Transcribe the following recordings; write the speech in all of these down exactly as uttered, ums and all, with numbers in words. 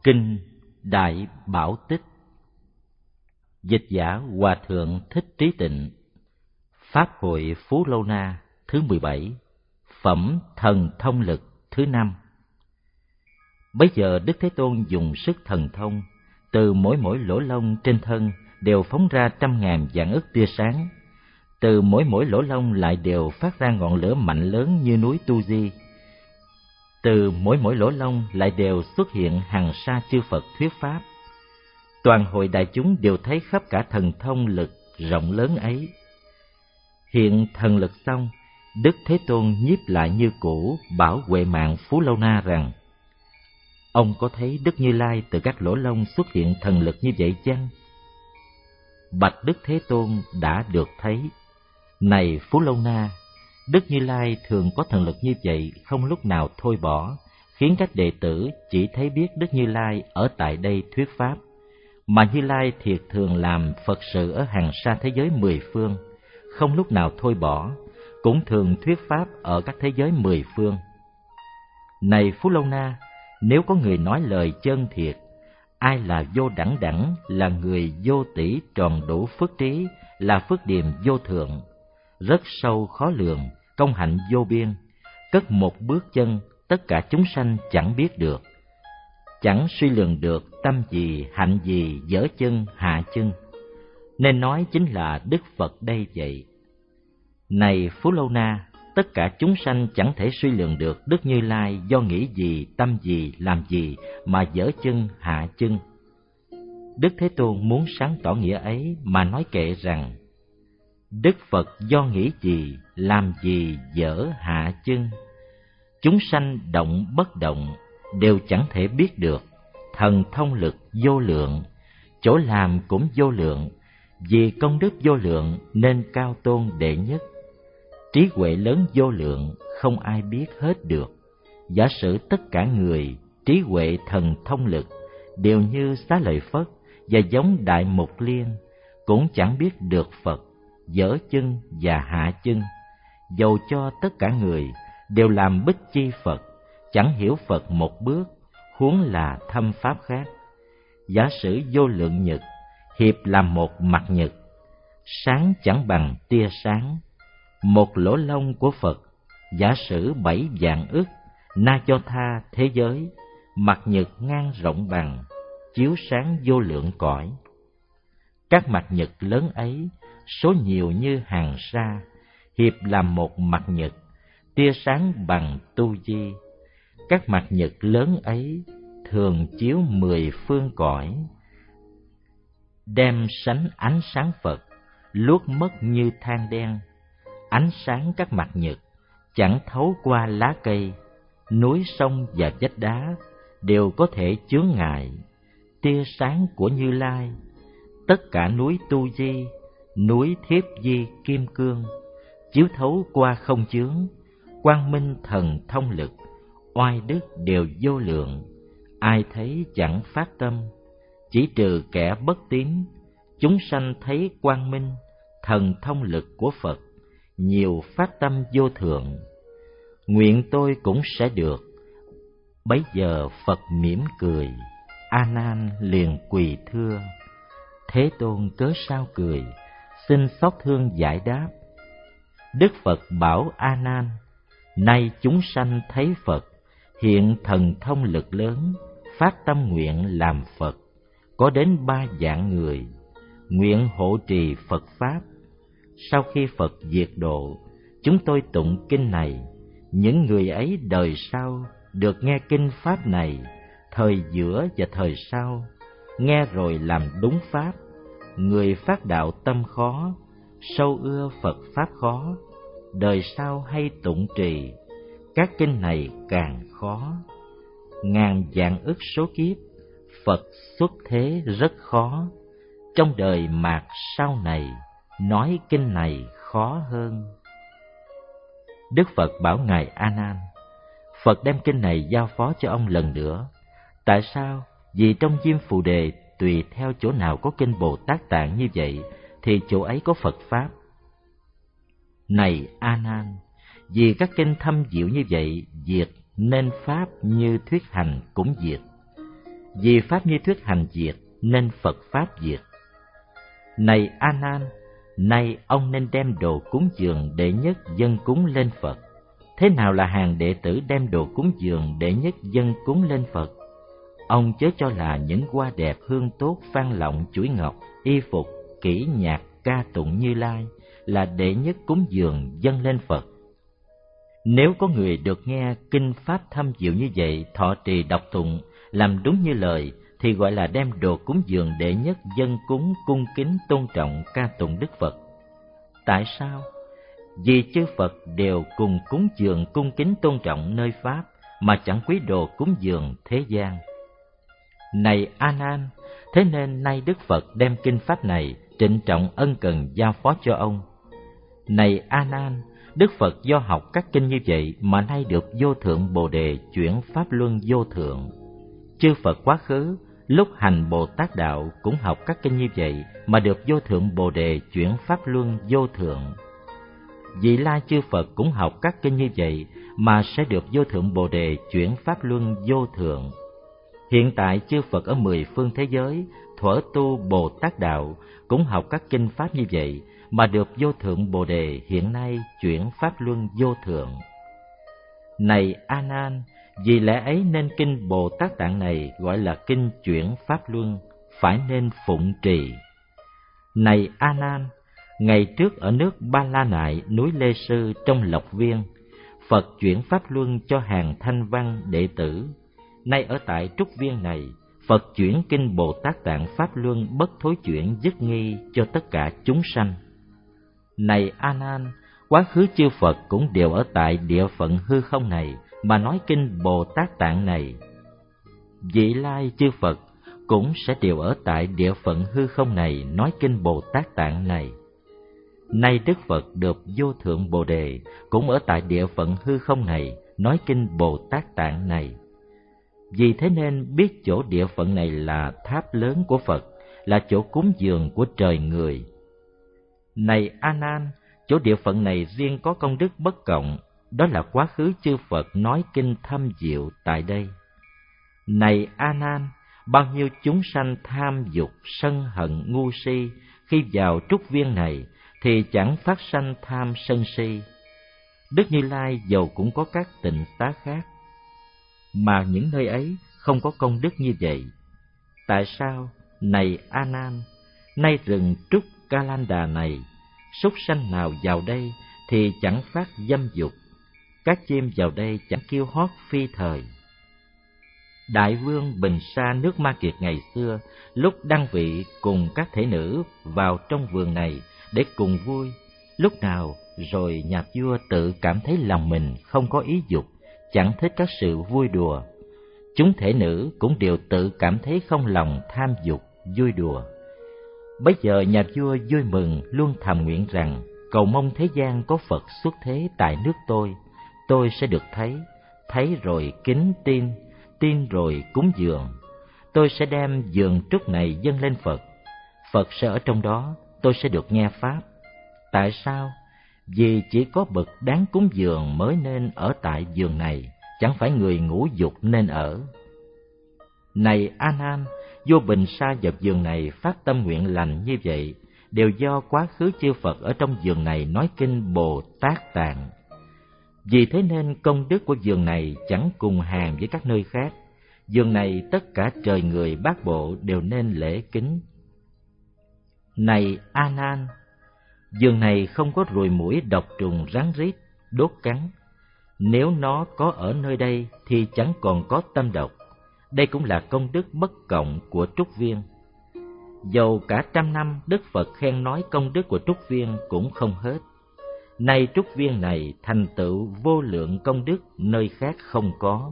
Kinh Đại Bảo Tích. Dịch giả Hòa Thượng Thích Trí Tịnh. Pháp hội Phú Lâu Na thứ mười bảy. Phẩm Thần Thông Lực thứ năm. Bấy giờ Đức Thế Tôn dùng sức thần thông, từ mỗi mỗi lỗ lông trên thân đều phóng ra trăm ngàn vạn ức tia sáng. Từ mỗi mỗi lỗ lông lại đều phát ra ngọn lửa mạnh lớn như núi Tu Di. Từ mỗi mỗi lỗ lông lại đều xuất hiện hằng sa chư Phật thuyết pháp. Toàn hội đại chúng đều thấy khắp cả thần thông lực rộng lớn ấy. Hiện thần lực xong, Đức Thế Tôn nhiếp lại như cũ bảo Huệ Mạng Phú Lâu Na rằng: ông có thấy Đức Như Lai từ các lỗ lông xuất hiện thần lực như vậy chăng? Bạch Đức Thế Tôn đã được thấy. Này Phú Lâu Na, Đức Như Lai thường có thần lực như vậy, không lúc nào thôi bỏ, khiến các đệ tử chỉ thấy biết Đức Như Lai ở tại đây thuyết pháp. Mà Như Lai thiệt thường làm Phật sự ở hàng sa thế giới mười phương, không lúc nào thôi bỏ, cũng thường thuyết pháp ở các thế giới mười phương. Này Phú Lâu Na, nếu có người nói lời chân thiệt, ai là vô đẳng đẳng, là người vô tỷ tròn đủ phước trí, là phước điềm vô thượng, rất sâu khó lường, công hạnh vô biên, cất một bước chân tất cả chúng sanh chẳng biết được, chẳng suy lường được tâm gì, hạnh gì, dở chân, hạ chân, nên nói chính là Đức Phật đây vậy. Này Phú Lâu Na, tất cả chúng sanh chẳng thể suy lường được Đức Như Lai do nghĩ gì, tâm gì, làm gì mà dở chân, hạ chân. Đức Thế Tôn muốn sáng tỏ nghĩa ấy mà nói kệ rằng: Đức Phật do nghĩ gì, làm gì, dở, hạ chân, chúng sanh động bất động đều chẳng thể biết được. Thần thông lực vô lượng, chỗ làm cũng vô lượng, vì công đức vô lượng nên cao tôn đệ nhất. Trí huệ lớn vô lượng, không ai biết hết được. Giả sử tất cả người trí huệ thần thông lực đều như Xá Lợi Phất và giống Đại Mục Liên, cũng chẳng biết được Phật dở chân và hạ chân. Dầu cho tất cả người đều làm bích chi Phật, chẳng hiểu Phật một bước, huống là thâm pháp khác. Giả sử vô lượng nhật hiệp làm một mặt nhật, sáng chẳng bằng tia sáng. Một lỗ lông của Phật giả sử bảy vạn ức na cho tha thế giới, mặt nhật ngang rộng bằng, chiếu sáng vô lượng cõi. Các mặt nhật lớn ấy số nhiều như hàng sa, hiệp làm một mặt nhật, tia sáng bằng Tu Di. Các mặt nhật lớn ấy thường chiếu mười phương cõi, đem sánh ánh sáng Phật luốt mất như than đen. Ánh sáng các mặt nhật chẳng thấu qua lá cây, núi sông và vách đá đều có thể chướng ngại. Tia sáng của Như Lai, tất cả núi Tu Di, núi Thiếp Di Kim Cương, chiếu thấu qua không chướng. Quang minh thần thông lực, oai đức đều vô lượng, ai thấy chẳng phát tâm. Chỉ trừ kẻ bất tín, chúng sanh thấy quang minh thần thông lực của Phật, nhiều phát tâm vô thượng. Nguyện tôi cũng sẽ được. Bấy giờ Phật mỉm cười, A Nan liền quỳ thưa: Thế Tôn cớ sao cười, xin xót thương giải đáp. Đức Phật bảo A Nan: nay chúng sanh thấy Phật hiện thần thông lực lớn, phát tâm nguyện làm Phật, có đến ba vạn người, nguyện hộ trì Phật pháp. Sau khi Phật diệt độ, chúng tôi tụng kinh này, những người ấy đời sau được nghe kinh pháp này, thời giữa và thời sau, nghe rồi làm đúng pháp. Người phát đạo tâm khó, sâu ưa Phật pháp khó, đời sau hay tụng trì, các kinh này càng khó. Ngàn vạn ức số kiếp, Phật xuất thế rất khó, trong đời mạt sau này, nói kinh này khó hơn. Đức Phật bảo ngài A Nan: Phật đem kinh này giao phó cho ông lần nữa. Tại sao? Vì trong Diêm Phù Đề tùy theo chỗ nào có kinh Bồ Tát Tạng như vậy thì chỗ ấy có Phật pháp. Này A Nan, vì các kinh thâm diệu như vậy diệt, nên pháp như thuyết hành cũng diệt. Vì pháp như thuyết hành diệt nên Phật pháp diệt. Này A Nan, nay ông nên đem đồ cúng dường đệ nhất dâng cúng lên Phật. Thế nào là hàng đệ tử đem đồ cúng dường đệ nhất dâng cúng lên Phật? Ông chớ cho là những hoa đẹp hương tốt phan lọng chuỗi ngọc, y phục, kỹ nhạc ca tụng Như Lai là đệ nhất cúng dường dâng lên Phật. Nếu có người được nghe kinh pháp thâm diệu như vậy, thọ trì đọc tụng, làm đúng như lời, thì gọi là đem đồ cúng dường đệ nhất dâng cúng cung kính tôn trọng ca tụng Đức Phật. Tại sao? Vì chư Phật đều cùng cúng dường cung kính tôn trọng nơi pháp, mà chẳng quý đồ cúng dường thế gian. Này A Nan, thế nên nay Đức Phật đem kinh pháp này trịnh trọng ân cần giao phó cho ông. Này A Nan, Đức Phật do học các kinh như vậy mà nay được vô thượng Bồ đề chuyển pháp luân vô thượng. Chư Phật quá khứ lúc hành Bồ Tát đạo cũng học các kinh như vậy mà được vô thượng Bồ đề chuyển pháp luân vô thượng. Vị lai chư Phật cũng học các kinh như vậy mà sẽ được vô thượng Bồ đề chuyển pháp luân vô thượng. Hiện tại chư Phật ở mười phương thế giới thuở tu Bồ Tát đạo cũng học các kinh pháp như vậy mà được vô thượng Bồ đề hiện nay chuyển pháp luân vô thượng. Này A Nan, vì lẽ ấy nên kinh Bồ Tát Tạng này gọi là kinh chuyển pháp luân, phải nên phụng trì. Này A Nan, ngày trước ở nước Ba La Nại, núi Lê Sư trong Lộc Viên, Phật chuyển pháp luân cho hàng thanh văn đệ tử. Nay ở tại Trúc Viên này, Phật chuyển kinh Bồ Tát Tạng pháp luân bất thối chuyển dứt nghi cho tất cả chúng sanh. Này A Nan, quá khứ chư Phật cũng đều ở tại địa phận hư không này mà nói kinh Bồ Tát Tạng này. Vị lai chư Phật cũng sẽ đều ở tại địa phận hư không này nói kinh Bồ Tát Tạng này. Nay Đức Phật được vô thượng Bồ đề cũng ở tại địa phận hư không này nói kinh Bồ Tát Tạng này. Vì thế nên biết chỗ địa phận này là tháp lớn của Phật, là chỗ cúng dường của trời người. Này A Nan, chỗ địa phận này riêng có công đức bất cộng, đó là quá khứ chư Phật nói kinh thâm diệu tại đây. Này A Nan, bao nhiêu chúng sanh tham dục, sân hận, ngu si, khi vào Trúc Viên này thì chẳng phát sanh tham sân si. Đức Như Lai dầu cũng có các tịnh xá khác, mà những nơi ấy không có công đức như vậy. Tại sao? Này A Nan, nay rừng Trúc Ca Lan Đà này, súc sanh nào vào đây thì chẳng phát dâm dục, các chim vào đây chẳng kêu hót phi thời. Đại vương Bình Sa nước Ma Kiệt ngày xưa, lúc đăng vị cùng các thể nữ vào trong vườn này để cùng vui, lúc nào rồi nhà vua tự cảm thấy lòng mình không có ý dục, chẳng thích các sự vui đùa. Chúng thể nữ cũng đều tự cảm thấy không lòng tham dục, vui đùa. Bấy giờ nhà vua vui mừng, luôn thầm nguyện rằng cầu mong thế gian có Phật xuất thế tại nước tôi, tôi sẽ được thấy, thấy rồi kính tin, tin rồi cúng dường. Tôi sẽ đem vườn trúc này dâng lên Phật, Phật sẽ ở trong đó, tôi sẽ được nghe pháp. Tại sao? Vì chỉ có bậc đáng cúng dường mới nên ở tại vườn này, chẳng phải người ngũ dục nên ở. Này A Nan, vua Bình Sa vào vườn này phát tâm nguyện lành như vậy, đều do quá khứ chư Phật ở trong vườn này nói kinh Bồ Tát Tạng. Vì thế nên công đức của vườn này chẳng cùng hàng với các nơi khác. Vườn này tất cả trời người bát bộ đều nên lễ kính. Này A Nan, vườn này không có ruồi muỗi độc trùng rắn rít đốt cắn. Nếu nó có ở nơi đây thì chẳng còn có tâm độc. Đây cũng là công đức bất cộng của Trúc Viên. Dầu cả trăm năm Đức Phật khen nói công đức của Trúc Viên cũng không hết. Nay Trúc Viên này thành tựu vô lượng công đức nơi khác không có.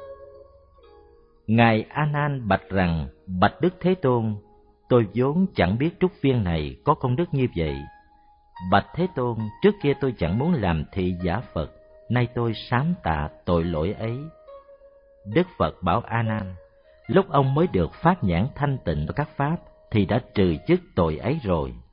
Ngài A Nan bạch rằng: bạch Đức Thế Tôn, tôi vốn chẳng biết Trúc Viên này có công đức như vậy. Bạch Thế Tôn, trước kia tôi chẳng muốn làm thị giả Phật, nay tôi sám tạ tội lỗi ấy. Đức Phật bảo A Nan, lúc ông mới được pháp nhãn thanh tịnh và các pháp thì đã trừ dứt tội ấy rồi.